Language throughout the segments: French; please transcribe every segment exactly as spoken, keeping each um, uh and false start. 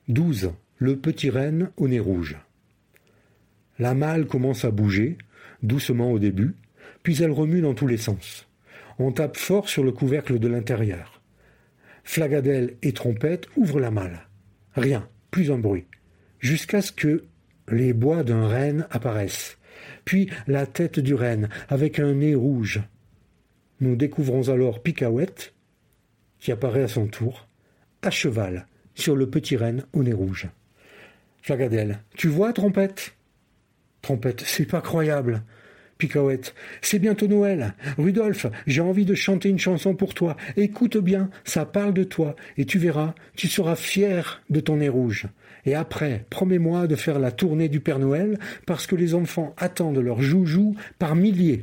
douze. Le petit renne au nez rouge. La malle commence à bouger, doucement au début, puis elle remue dans tous les sens. On tape fort sur le couvercle de l'intérieur. Flagadelle et Trompette ouvrent la malle. Rien, plus un bruit. Jusqu'à ce que les bois d'un renne apparaissent. Puis la tête du renne, avec un nez rouge. Nous découvrons alors Picaouette, qui apparaît à son tour, à cheval, sur le petit renne au nez rouge. Flagadelle. Tu vois, Trompette? Trompette. C'est pas croyable. Picaouette. C'est bientôt Noël. Rudolphe, j'ai envie de chanter une chanson pour toi. Écoute bien, ça parle de toi. Et tu verras, tu seras fier de ton nez rouge. Et après, promets-moi de faire la tournée du Père Noël, parce que les enfants attendent leur joujou par milliers.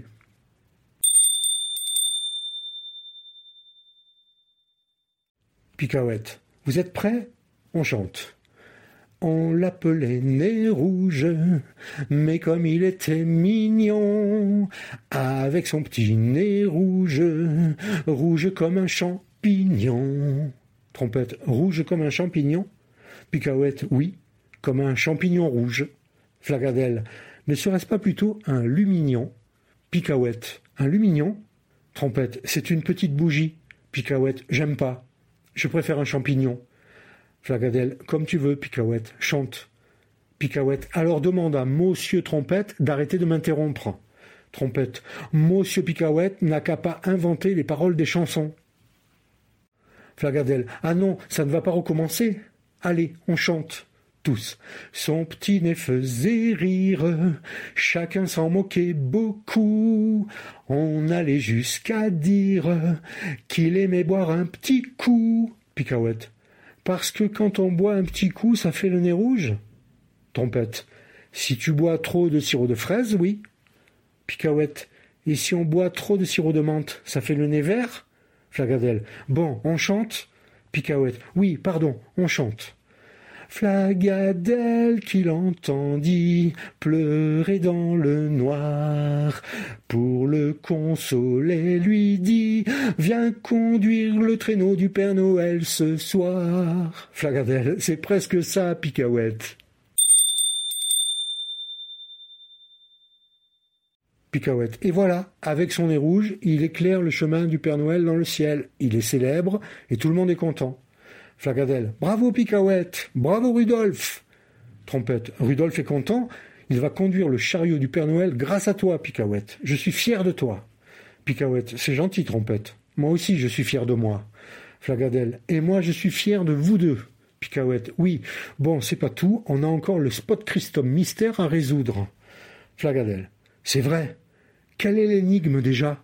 Picaouette. Vous êtes prêts? On chante. On l'appelait Nez Rouge, mais comme il était mignon, avec son petit nez rouge, rouge comme un champignon. Trompette. Rouge comme un champignon? Picaouette. Oui, comme un champignon rouge. Flagadelle. Ne serait-ce pas plutôt un lumignon? Picaouette. Un lumignon? Trompette. C'est une petite bougie. Picaouette. J'aime pas. Je préfère un champignon. Flagadelle. Comme tu veux, Picaouette. Chante. Picaouette. Alors demande à Monsieur Trompette d'arrêter de m'interrompre. Trompette. Monsieur Picaouette n'a qu'à pas inventer les paroles des chansons. Flagadelle. Ah non, ça ne va pas recommencer. Allez, on chante. Tous. Son petit nez faisait rire, chacun s'en moquait beaucoup. On allait jusqu'à dire qu'il aimait boire un petit coup. Picaouette. Parce que quand on boit un petit coup, ça fait le nez rouge? Trompette. Si tu bois trop de sirop de fraise, oui. Picaouette. Et si on boit trop de sirop de menthe, ça fait le nez vert? Flagadelle. Bon, on chante? Picaouette. Oui, pardon, on chante. Flagadelle qui l'entendit pleurer dans le noir, pour le consoler lui dit « Viens conduire le traîneau du Père Noël ce soir ». Flagadelle. C'est presque ça, Picaouette. Picaouette. Et voilà, avec son nez rouge, il éclaire le chemin du Père Noël dans le ciel. Il est célèbre et tout le monde est content. Flagadelle. Bravo Picaouette. Bravo Rudolphe. Trompette. Rudolphe est content. Il va conduire le chariot du Père Noël grâce à toi, Picaouette. Je suis fier de toi. Picaouette. C'est gentil, Trompette. Moi aussi, je suis fier de moi. Flagadelle. Et moi, je suis fier de vous deux. Picaouette. Oui. Bon, c'est pas tout. On a encore le spot Christophe mystère à résoudre. Flagadelle. C'est vrai. Quelle est l'énigme déjà?